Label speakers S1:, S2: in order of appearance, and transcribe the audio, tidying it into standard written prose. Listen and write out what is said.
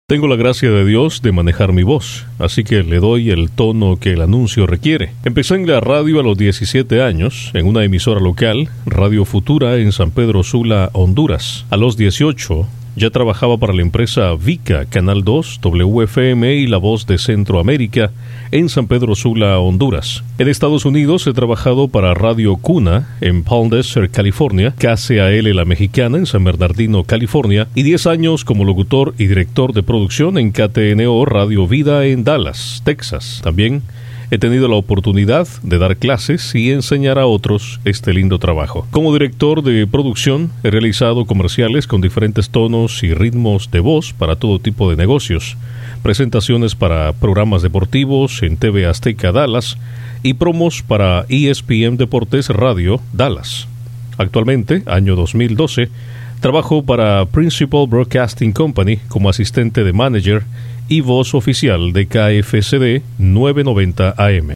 S1: Tengo la gracia de Dios de manejar mi voz, así que le doy el tono que el anuncio requiere. Empecé en la radio a los 17 años, en una emisora local, Radio Futura, en San Pedro Sula, Honduras. A los 18, ya trabajaba para la empresa Vica, Canal 2, WFM y La Voz de Centroamérica, en San Pedro Sula, Honduras. En Estados Unidos he trabajado para Radio Cuna, en Palm Desert, California, KCAL La Mexicana, en San Bernardino, California, y 10 años como locutor y director de producción en KTNO Radio Vida en Dallas, Texas. También he tenido la oportunidad de dar clases y enseñar a otros este lindo trabajo. Como director de producción, he realizado comerciales con diferentes tonos y ritmos de voz para todo tipo de negocios, presentaciones para programas deportivos en TV Azteca Dallas y promos para ESPN Deportes Radio Dallas. Actualmente, año 2012, trabajo para Principal Broadcasting Company como asistente de manager y voz oficial de KFCD 990 AM.